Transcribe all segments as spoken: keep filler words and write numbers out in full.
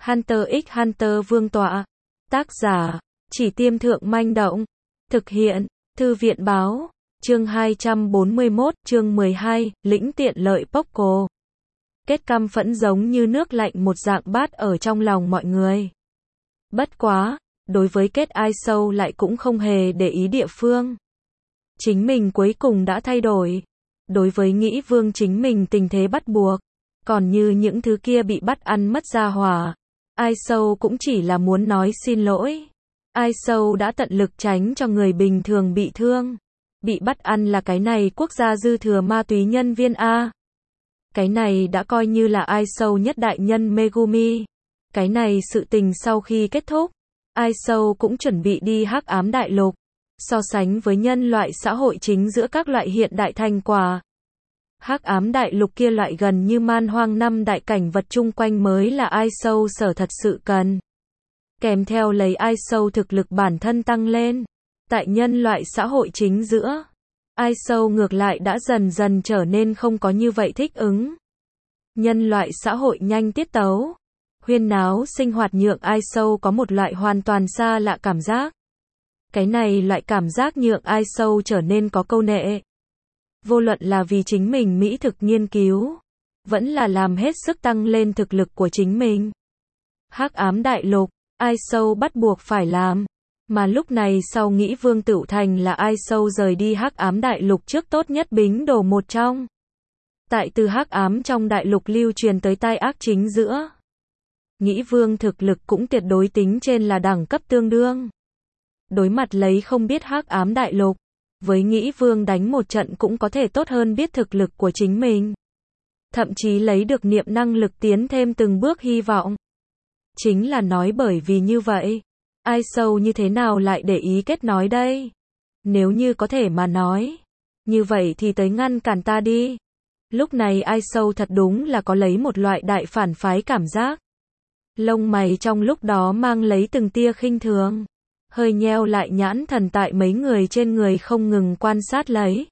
Hunter x Hunter vương tọa. Tác giả, Chỉ Tiêm Thượng Manh Động. Thực hiện, Thư viện Báo. Chương hai trăm bốn mươi mốt, chương mười hai, lĩnh tiện lợi Poco. Kết căm phẫn giống như nước lạnh một dạng bát ở trong lòng mọi người. Bất quá, đối với kết ai sâu lại cũng không hề để ý địa phương. Chính mình cuối cùng đã thay đổi. Đối với nghĩ vương chính mình tình thế bắt buộc. Còn như những thứ kia bị bắt ăn mất gia hỏa. Ai sâu cũng chỉ là muốn nói xin lỗi. Ai sâu đã tận lực tránh cho người bình thường bị thương. Bị bắt ăn là cái này quốc gia dư thừa ma túy nhân viên A. Cái này đã coi như là ai sâu nhất đại nhân Megumi. Cái này sự tình sau khi kết thúc, ai sâu cũng chuẩn bị đi hắc ám đại lục. So sánh với nhân loại xã hội chính giữa các loại hiện đại thành quả. Hắc ám đại lục kia loại gần như man hoang năm đại cảnh vật chung quanh mới là ai sâu sở thật sự cần. Kèm theo lấy ai sâu thực lực bản thân tăng lên. Tại nhân loại xã hội chính giữa, ai sâu ngược lại đã dần dần trở nên không có như vậy thích ứng. Nhân loại xã hội nhanh tiết tấu, huyên náo sinh hoạt nhượng ai sâu có một loại hoàn toàn xa lạ cảm giác. Cái này loại cảm giác nhượng ai sâu trở nên có câu nệ. Vô luận là vì chính mình mỹ thực nghiên cứu, vẫn là làm hết sức tăng lên thực lực của chính mình. Hắc ám đại lục, ai sâu bắt buộc phải làm. Mà lúc này sau nghĩ Vương Tửu Thành là ai sâu rời đi hắc ám đại lục trước tốt nhất bính đồ một trong. Tại từ hắc ám trong đại lục lưu truyền tới tai ác chính giữa. Nghĩ Vương thực lực cũng tuyệt đối tính trên là đẳng cấp tương đương. Đối mặt lấy không biết hắc ám đại lục, với nghĩ Vương đánh một trận cũng có thể tốt hơn biết thực lực của chính mình. Thậm chí lấy được niệm năng lực tiến thêm từng bước hy vọng. Chính là nói bởi vì như vậy. Ai sâu như thế nào lại để ý kết nói đây? Nếu như có thể mà nói. Như vậy thì tới ngăn cản ta đi. Lúc này ai sâu thật đúng là có lấy một loại đại phản phái cảm giác. Lông mày trong lúc đó mang lấy từng tia khinh thường. Hơi nheo lại nhãn thần tại mấy người trên người không ngừng quan sát lấy.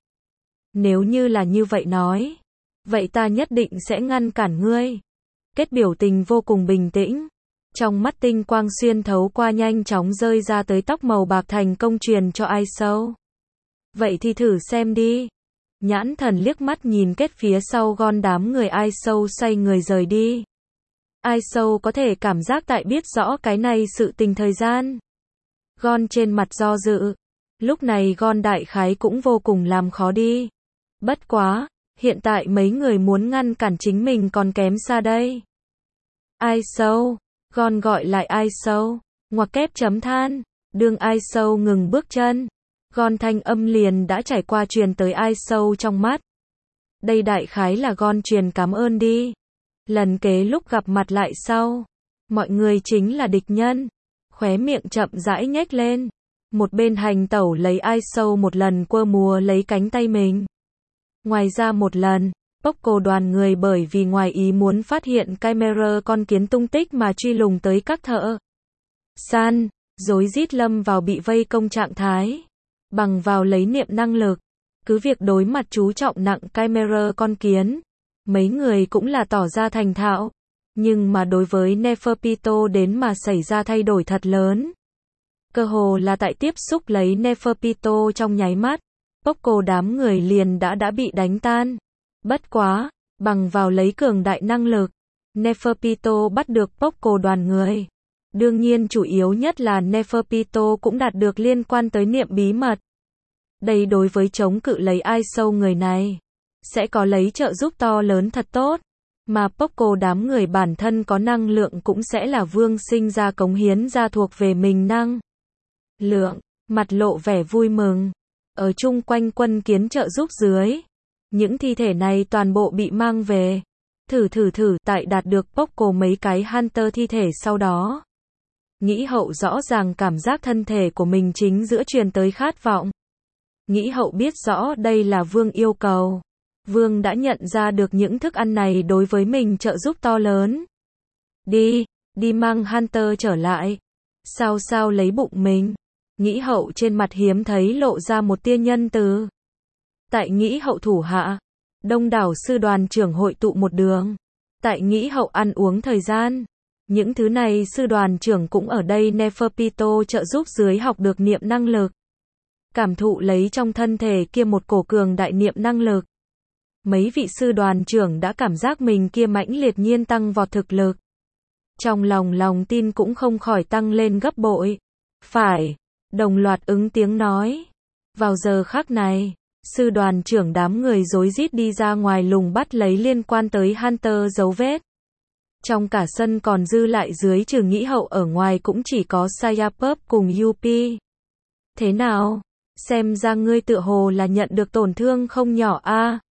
Nếu như là như vậy nói. Vậy ta nhất định sẽ ngăn cản ngươi. Kết biểu tình vô cùng bình tĩnh. Trong mắt tinh quang xuyên thấu qua nhanh chóng rơi ra tới tóc màu bạc thành công truyền cho ai sâu. Vậy thì thử xem đi. Nhãn thần liếc mắt nhìn kết phía sau gon đám người ai sâu xoay người rời đi. Ai sâu có thể cảm giác tại biết rõ cái này sự tình thời gian. Gon trên mặt do dự. Lúc này gon đại khái cũng vô cùng làm khó đi. Bất quá, hiện tại mấy người muốn ngăn cản chính mình còn kém xa đây. Ai sâu. Gon gọi lại ai sâu, ngoặc kép chấm than, đương ai sâu ngừng bước chân. Gon thanh âm liền đã trải qua truyền tới ai sâu trong mắt. Đây đại khái là Gon truyền cảm ơn đi. Lần kế lúc gặp mặt lại sau, mọi người chính là địch nhân. Khóe miệng chậm rãi nhếch lên. Một bên hành tẩu lấy ai sâu một lần quơ múa lấy cánh tay mình. Ngoài ra một lần. Poco đoàn người bởi vì ngoài ý muốn phát hiện camera con kiến tung tích mà truy lùng tới các thợ săn, rối rít lâm vào bị vây công trạng thái. Bằng vào lấy niệm năng lực, cứ việc đối mặt chú trọng nặng camera con kiến, mấy người cũng là tỏ ra thành thạo. Nhưng mà đối với Neferpito đến mà xảy ra thay đổi thật lớn. Cơ hồ là tại tiếp xúc lấy Neferpito trong nháy mắt, Poco đám người liền đã đã bị đánh tan. Bất quá, bằng vào lấy cường đại năng lực, Neferpito bắt được Poco đoàn người. Đương nhiên chủ yếu nhất là Neferpito cũng đạt được liên quan tới niệm bí mật. Đây đối với chống cự lấy ai sâu người này, sẽ có lấy trợ giúp to lớn thật tốt. Mà Poco đám người bản thân có năng lượng cũng sẽ là vương sinh ra cống hiến ra thuộc về mình năng lượng, mặt lộ vẻ vui mừng. Ở chung quanh quân kiến trợ giúp dưới. Những thi thể này toàn bộ bị mang về. Thử thử thử tại đạt được Poco mấy cái Hunter thi thể sau đó. Nghĩ hậu rõ ràng cảm giác thân thể của mình chính giữa truyền tới khát vọng. Nghĩ hậu biết rõ đây là Vương yêu cầu. Vương đã nhận ra được những thức ăn này đối với mình trợ giúp to lớn. Đi, đi mang Hunter trở lại. Sao sao lấy bụng mình. Nghĩ hậu trên mặt hiếm thấy lộ ra một tia nhân từ. Tại nghĩ hậu thủ hạ, đông đảo sư đoàn trưởng hội tụ một đường. Tại nghĩ hậu ăn uống thời gian, Những thứ này sư đoàn trưởng cũng ở đây Neferpito trợ giúp dưới học được niệm năng lực. Cảm thụ lấy trong thân thể kia một cổ cường đại niệm năng lực. Mấy vị sư đoàn trưởng đã cảm giác mình kia mãnh liệt nhiên tăng vọt thực lực. Trong lòng lòng tin cũng không khỏi tăng lên gấp bội. Phải, đồng loạt ứng tiếng nói. Vào giờ khắc này, sư đoàn trưởng đám người rối rít đi ra ngoài lùng bắt lấy liên quan tới Hunter dấu vết. Trong cả sân còn dư lại dưới trừ Nghĩ Hậu ở ngoài cũng chỉ có Sayapop cùng Yupi. Thế nào? Xem ra ngươi tựa hồ là nhận được tổn thương không nhỏ a. À?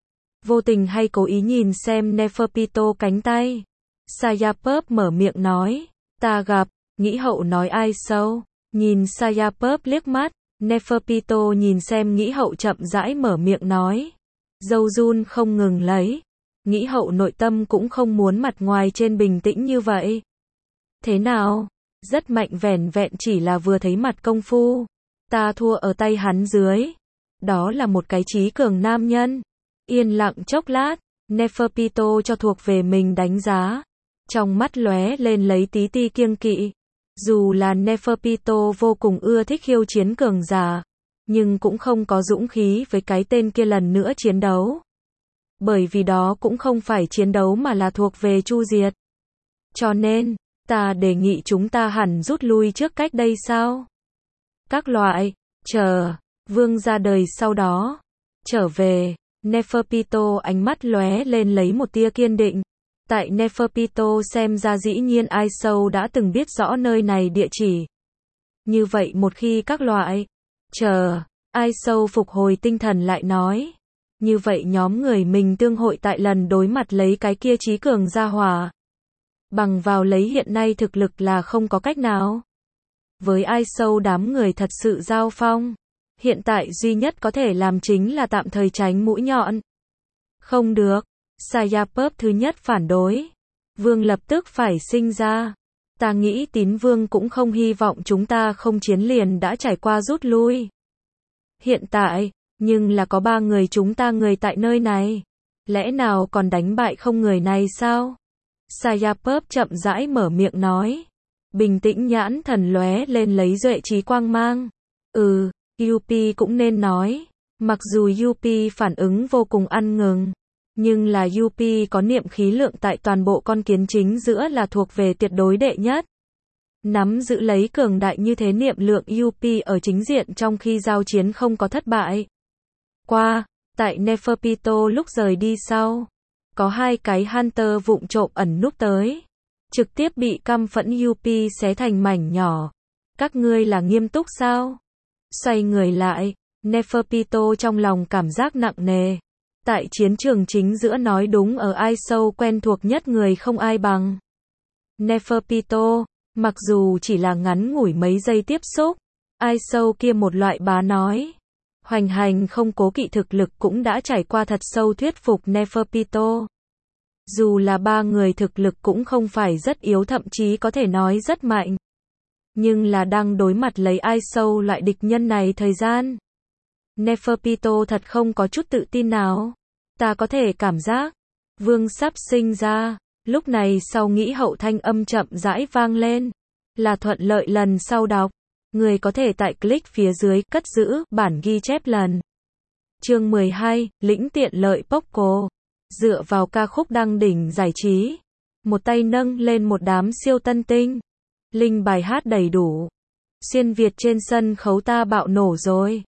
Vô tình hay cố ý nhìn xem Neferpito cánh tay. Sayapop mở miệng nói. Ta gặp, Nghĩ Hậu nói ai sâu. Nhìn Sayapop liếc mắt. Neferpito nhìn xem Nghĩ Hậu chậm rãi mở miệng nói. Dâu run không ngừng lấy. Nghĩ Hậu nội tâm cũng không muốn mặt ngoài trên bình tĩnh như vậy. Thế nào? Rất mạnh vẻn vẹn chỉ là vừa thấy mặt công phu. Ta thua ở tay hắn dưới. Đó là một cái trí cường nam nhân. Yên lặng chốc lát, Neferpito cho thuộc về mình đánh giá. Trong mắt lóe lên lấy tí ti kiêng kỵ. Dù là Neferpito vô cùng ưa thích khiêu chiến cường giả, nhưng cũng không có dũng khí với cái tên kia lần nữa chiến đấu. Bởi vì đó cũng không phải chiến đấu mà là thuộc về chu diệt. Cho nên, ta đề nghị chúng ta hẳn rút lui trước cách đây sao? Các loại, chờ, vương ra đời sau đó, trở về, Neferpito ánh mắt lóe lên lấy một tia kiên định. Tại Neferpito xem ra dĩ nhiên Ai Sâu đã từng biết rõ nơi này địa chỉ. Như vậy một khi các loại, chờ, Ai Sâu phục hồi tinh thần lại nói. Như vậy nhóm người mình tương hội tại lần đối mặt lấy cái kia trí cường gia hỏa. Bằng vào lấy hiện nay thực lực là không có cách nào. Với Ai Sâu đám người thật sự giao phong. Hiện tại duy nhất có thể làm chính là tạm thời tránh mũi nhọn. Không được. Sayapop thứ nhất phản đối. Vương lập tức phải sinh ra. Ta nghĩ Tín Vương cũng không hy vọng chúng ta không chiến liền đã trải qua rút lui. Hiện tại, nhưng là có ba người chúng ta người tại nơi này. Lẽ nào còn đánh bại không người này sao? Sayapop chậm rãi mở miệng nói. Bình tĩnh nhãn thần lóe lên lấy duệ trí quang mang. Ừ, Yupi cũng nên nói. Mặc dù Yupi phản ứng vô cùng ăn ngừng. Nhưng là Yupi có niệm khí lượng tại toàn bộ con kiến chính giữa là thuộc về tuyệt đối đệ nhất. Nắm giữ lấy cường đại như thế niệm lượng Yupi ở chính diện trong khi giao chiến không có thất bại. Qua, tại Neferpito lúc rời đi sau, có hai cái Hunter vụng trộm ẩn núp tới. Trực tiếp bị căm phẫn Yupi xé thành mảnh nhỏ. Các ngươi là nghiêm túc sao? Xoay người lại, Neferpito trong lòng cảm giác nặng nề. Tại chiến trường chính giữa nói đúng ở Ai Sâu quen thuộc nhất người không ai bằng. Neferpito, mặc dù chỉ là ngắn ngủi mấy giây tiếp xúc, Ai Sâu kia một loại bá nói. Hoành hành không cố kỵ thực lực cũng đã trải qua thật sâu thuyết phục Neferpito. Dù là ba người thực lực cũng không phải rất yếu thậm chí có thể nói rất mạnh. Nhưng là đang đối mặt lấy Ai Sâu loại địch nhân này thời gian. Neferpito thật không có chút tự tin nào. Ta có thể cảm giác, vương sắp sinh ra. Lúc này sau Nghĩ Hậu thanh âm chậm rãi vang lên. Là thuận lợi lần sau đọc. Người có thể tại click phía dưới cất giữ bản ghi chép lần. Chương mười hai, lĩnh tiện lợi Poco. Dựa vào ca khúc đăng đỉnh giải trí. Một tay nâng lên một đám siêu tân tinh. Linh bài hát đầy đủ. Xuyên Việt trên sân khấu ta bạo nổ rồi.